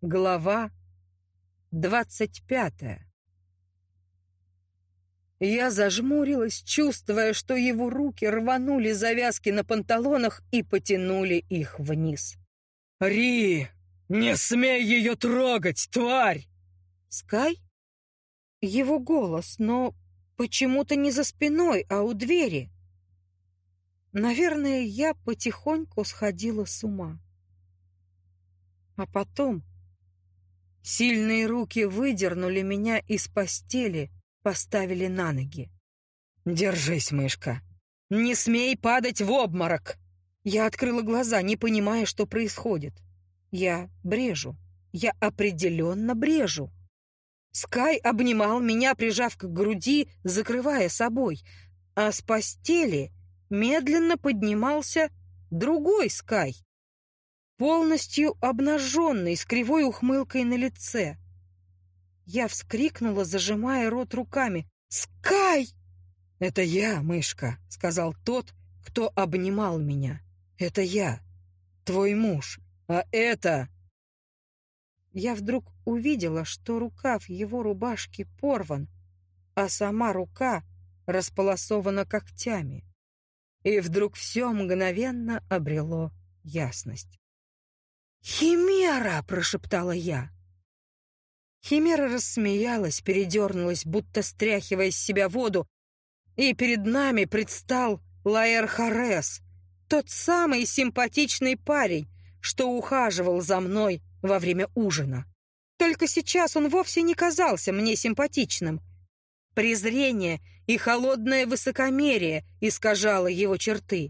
Глава 25. Я зажмурилась, чувствуя, что его руки рванули завязки на панталонах и потянули их вниз. «Ри, не смей ее трогать, тварь!» «Скай?» Его голос, но почему-то не за спиной, а у двери. Наверное, я потихоньку сходила с ума. А потом сильные руки выдернули меня из постели, поставили на ноги. «Держись, мышка! Не смей падать в обморок!» Я открыла глаза, не понимая, что происходит. Я брежу. Я определенно брежу. Скай обнимал меня, прижав к груди, закрывая собой, а с постели медленно поднимался другой Скай, полностью обнаженный, с кривой ухмылкой на лице. Я вскрикнула, зажимая рот руками. «Скай!» «Это я, мышка», — сказал тот, кто обнимал меня. «Это я, твой муж, а это...» Я вдруг увидела, что рукав его рубашки порван, а сама рука располосована когтями. И вдруг все мгновенно обрело ясность. «Химера!» — прошептала я. Химера рассмеялась, передернулась, будто стряхивая с себя воду, и перед нами предстал Лаэр Харес, тот самый симпатичный парень, что ухаживал за мной во время ужина. Только сейчас он вовсе не казался мне симпатичным. Презрение и холодное высокомерие искажало его черты.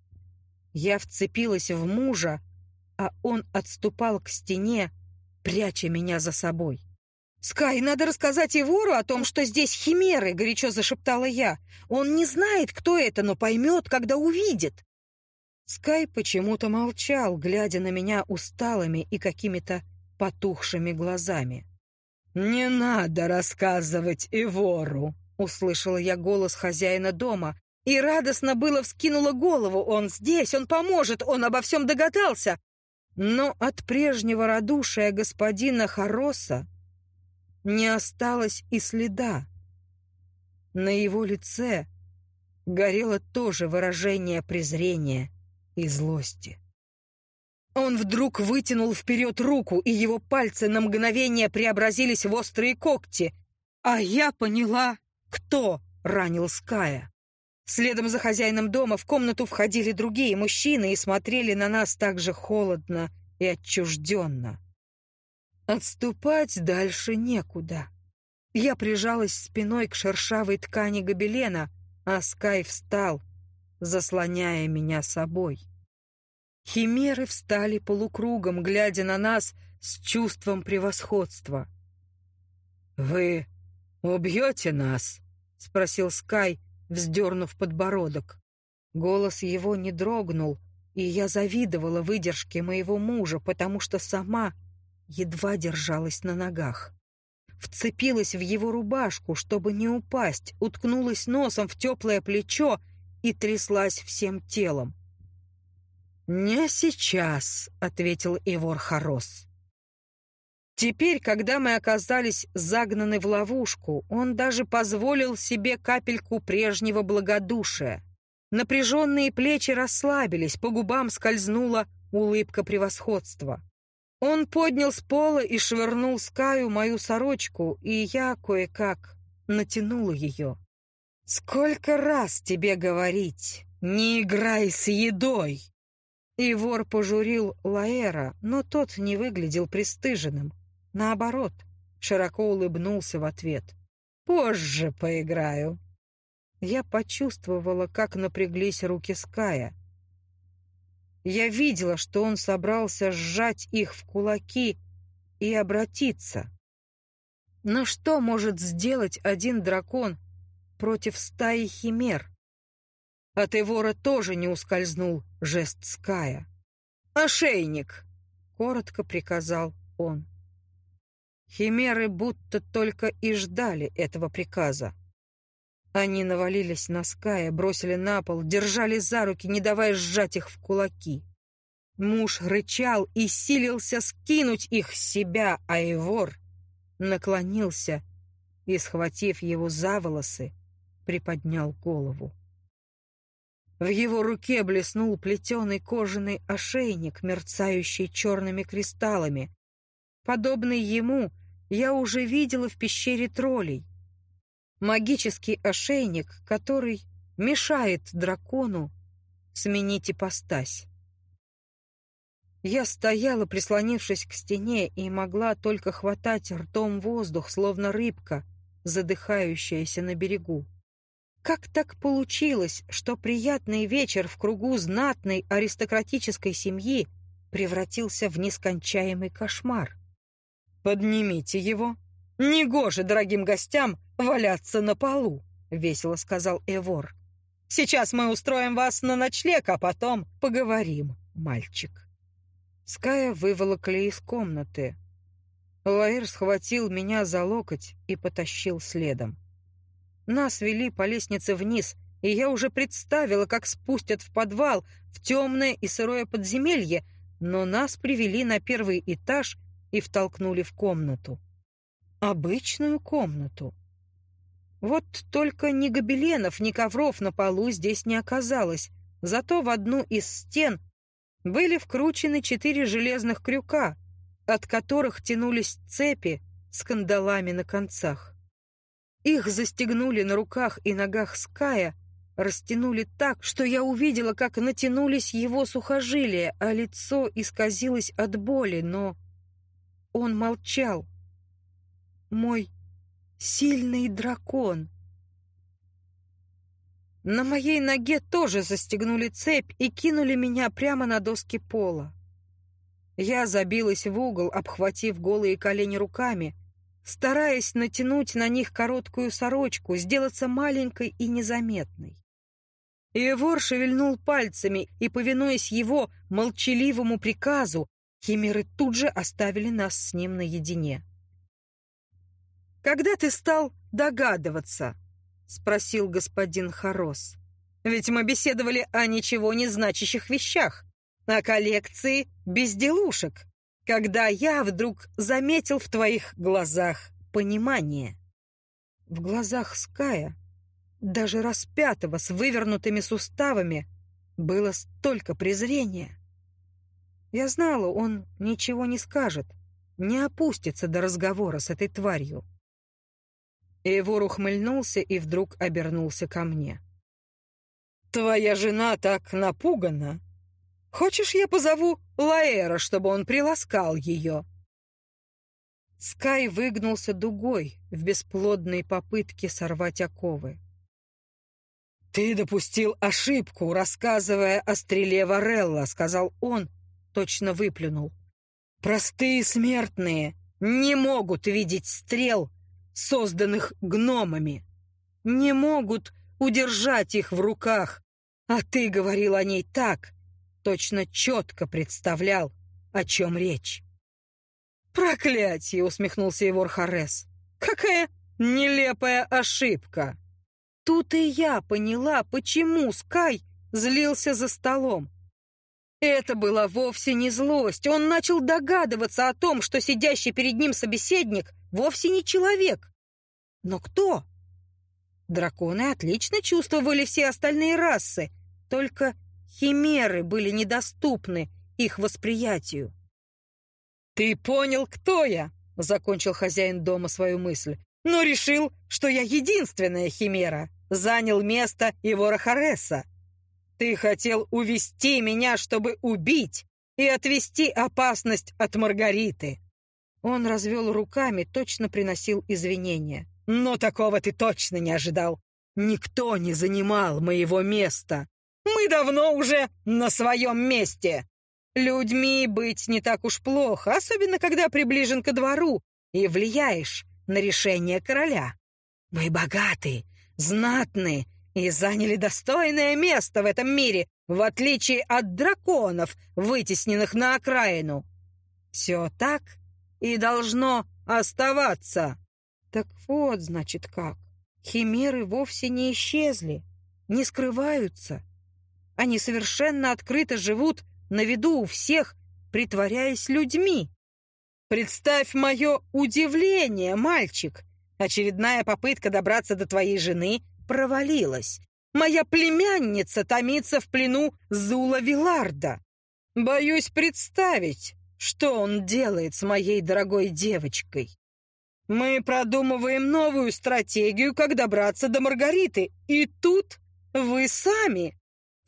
Я вцепилась в мужа, а он отступал к стене, пряча меня за собой. «Скай, надо рассказать Ивору о том, что здесь химеры», — горячо зашептала я. «Он не знает, кто это, но поймет, когда увидит». Скай почему-то молчал, глядя на меня усталыми и какими-то потухшими глазами. «Не надо рассказывать Ивору», — услышала я голос хозяина дома, и радостно было вскинула голову. «Он здесь, он поможет, он обо всем догадался». Но от прежнего радушия господина Хароса не осталось и следа. На его лице горело тоже выражение презрения и злости. Он вдруг вытянул вперед руку, и его пальцы на мгновение преобразились в острые когти, а я поняла, кто ранил Ская. Следом за хозяином дома в комнату входили другие мужчины и смотрели на нас так же холодно и отчужденно. Отступать дальше некуда. Я прижалась спиной к шершавой ткани гобелена, а Скай встал, заслоняя меня собой. Химеры встали полукругом, глядя на нас с чувством превосходства. «Вы убьете нас?» — спросил Скай, вздернув подбородок. Голос его не дрогнул, и я завидовала выдержке моего мужа, потому что сама едва держалась на ногах. Вцепилась в его рубашку, чтобы не упасть, уткнулась носом в теплое плечо и тряслась всем телом. «Не сейчас», — ответил Ивор Харос. Теперь, когда мы оказались загнаны в ловушку, он даже позволил себе капельку прежнего благодушия. Напряженные плечи расслабились, по губам скользнула улыбка превосходства. Он поднял с пола и швырнул Скаю мою сорочку, и я кое-как натянула ее. «Сколько раз тебе говорить, не играй с едой!» Ивор пожурил Лаэра, но тот не выглядел пристыженным. Наоборот, широко улыбнулся в ответ. «Позже поиграю». Я почувствовала, как напряглись руки Ская. Я видела, что он собрался сжать их в кулаки и обратиться. Но что может сделать один дракон против стаи химер? От Ивора тоже не ускользнул жест Ская. «Ошейник!» — коротко приказал он. Химеры будто только и ждали этого приказа. Они навалились на Ская, бросили на пол, держали за руки, не давая сжать их в кулаки. Муж рычал и силился скинуть их с себя, а Эвор наклонился и, схватив его за волосы, приподнял голову. В его руке блеснул плетеный кожаный ошейник, мерцающий черными кристаллами. Подобный ему я уже видела в пещере троллей. Магический ошейник, который мешает дракону сменить ипостась. Я стояла, прислонившись к стене, и могла только хватать ртом воздух, словно рыбка, задыхающаяся на берегу. Как так получилось, что приятный вечер в кругу знатной аристократической семьи превратился в нескончаемый кошмар? «Поднимите его! Негоже дорогим гостям валяться на полу!» — весело сказал Эвор. «Сейчас мы устроим вас на ночлег, а потом поговорим, мальчик». Ская выволокли из комнаты. Лаэр схватил меня за локоть и потащил следом. Нас вели по лестнице вниз, и я уже представила, как спустят в подвал, в темное и сырое подземелье, но нас привели на первый этаж и втолкнули в комнату. Обычную комнату. Вот только ни гобеленов, ни ковров на полу здесь не оказалось, зато в одну из стен были вкручены 4 железных крюка, от которых тянулись цепи с кандалами на концах. Их застегнули на руках и ногах Ская, растянули так, что я увидела, как натянулись его сухожилия, а лицо исказилось от боли, но он молчал. Мой сильный дракон. На моей ноге тоже застегнули цепь и кинули меня прямо на доски пола. Я забилась в угол, обхватив голые колени руками, стараясь натянуть на них короткую сорочку, сделаться маленькой и незаметной. Эвор шевельнул пальцами, и, повинуясь его молчаливому приказу, химеры тут же оставили нас с ним наедине. «Когда ты стал догадываться?» — спросил господин Харос. «Ведь мы беседовали о ничего не значащих вещах, о коллекции безделушек, когда я вдруг заметил в твоих глазах понимание». В глазах Ская, даже распятого с вывернутыми суставами, было столько презрения. Я знала, он ничего не скажет, не опустится до разговора с этой тварью. Эвор ухмыльнулся и вдруг обернулся ко мне. «Твоя жена так напугана. Хочешь, я позову Лаэра, чтобы он приласкал ее?» Скай выгнулся дугой в бесплодной попытке сорвать оковы. «Ты допустил ошибку, рассказывая о стреле Варелла», — сказал он, точно выплюнул. «Простые смертные не могут видеть стрел, созданных гномами, не могут удержать их в руках, а ты говорил о ней так, точно четко представлял, о чем речь». «Проклятье!» — усмехнулся Эвор Харес. «Какая нелепая ошибка!» Тут и я поняла, почему Скай злился за столом. Это была вовсе не злость. Он начал догадываться о том, что сидящий перед ним собеседник вовсе не человек. Но кто? Драконы отлично чувствовали все остальные расы, только химеры были недоступны их восприятию. «Ты понял, кто я?» — закончил хозяин дома свою мысль. «Но решил, что я единственная химера, занял место Эвора Хареса. Ты хотел увести меня, чтобы убить и отвести опасность от Маргариты». Он развел руками, точно приносил извинения. «Но такого ты точно не ожидал. Никто не занимал моего места. Мы давно уже на своем месте. Людьми быть не так уж плохо, особенно когда приближен ко двору и влияешь на решение короля. Мы богаты, знатны и заняли достойное место в этом мире, в отличие от драконов, вытесненных на окраину. Все так и должно оставаться». Так вот, значит, как. Химеры вовсе не исчезли, не скрываются. Они совершенно открыто живут на виду у всех, притворяясь людьми. Представь мое удивление, мальчик. Очередная попытка добраться до твоей жены провалилась. Моя племянница томится в плену Зула Виларда. Боюсь представить, что он делает с моей дорогой девочкой. Мы продумываем новую стратегию, как добраться до Маргариты. И тут вы сами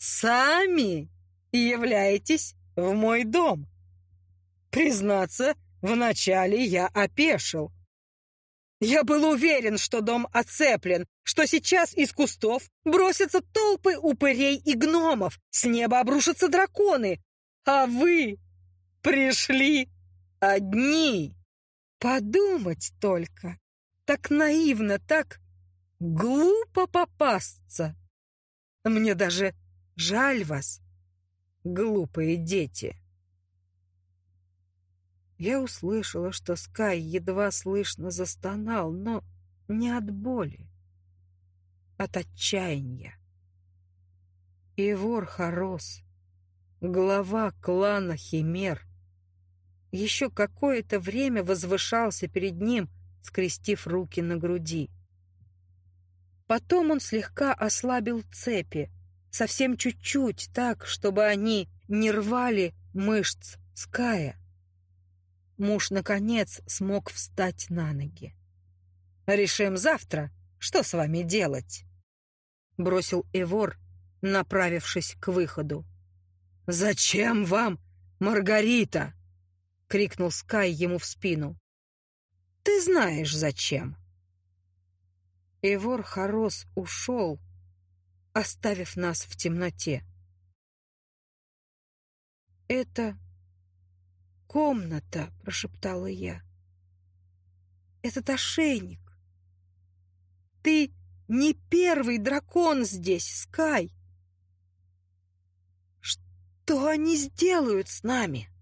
являетесь в мой дом. Признаться, вначале я опешил. Я был уверен, что дом оцеплен, что сейчас из кустов бросятся толпы упырей и гномов, с неба обрушатся драконы, а вы пришли одни. Подумать только, так наивно, так глупо попасться. Мне даже жаль вас, глупые дети. Я услышала, что Скай едва слышно застонал, но не от боли, от отчаяния. Эвор Харос, глава клана Химер, еще какое-то время возвышался перед ним, скрестив руки на груди. Потом он слегка ослабил цепи, совсем чуть-чуть, так, чтобы они не рвали мышц Ская. Муж, наконец, смог встать на ноги. «Решим завтра, что с вами делать?» — бросил Эвор, направившись к выходу. «Зачем вам Маргарита?» — крикнул Скай ему в спину. «Ты знаешь, зачем». Эвор Харос ушел, оставив нас в темноте. «Это комната», — прошептала я. «Этот ошейник. Ты не первый дракон здесь, Скай. Что они сделают с нами?»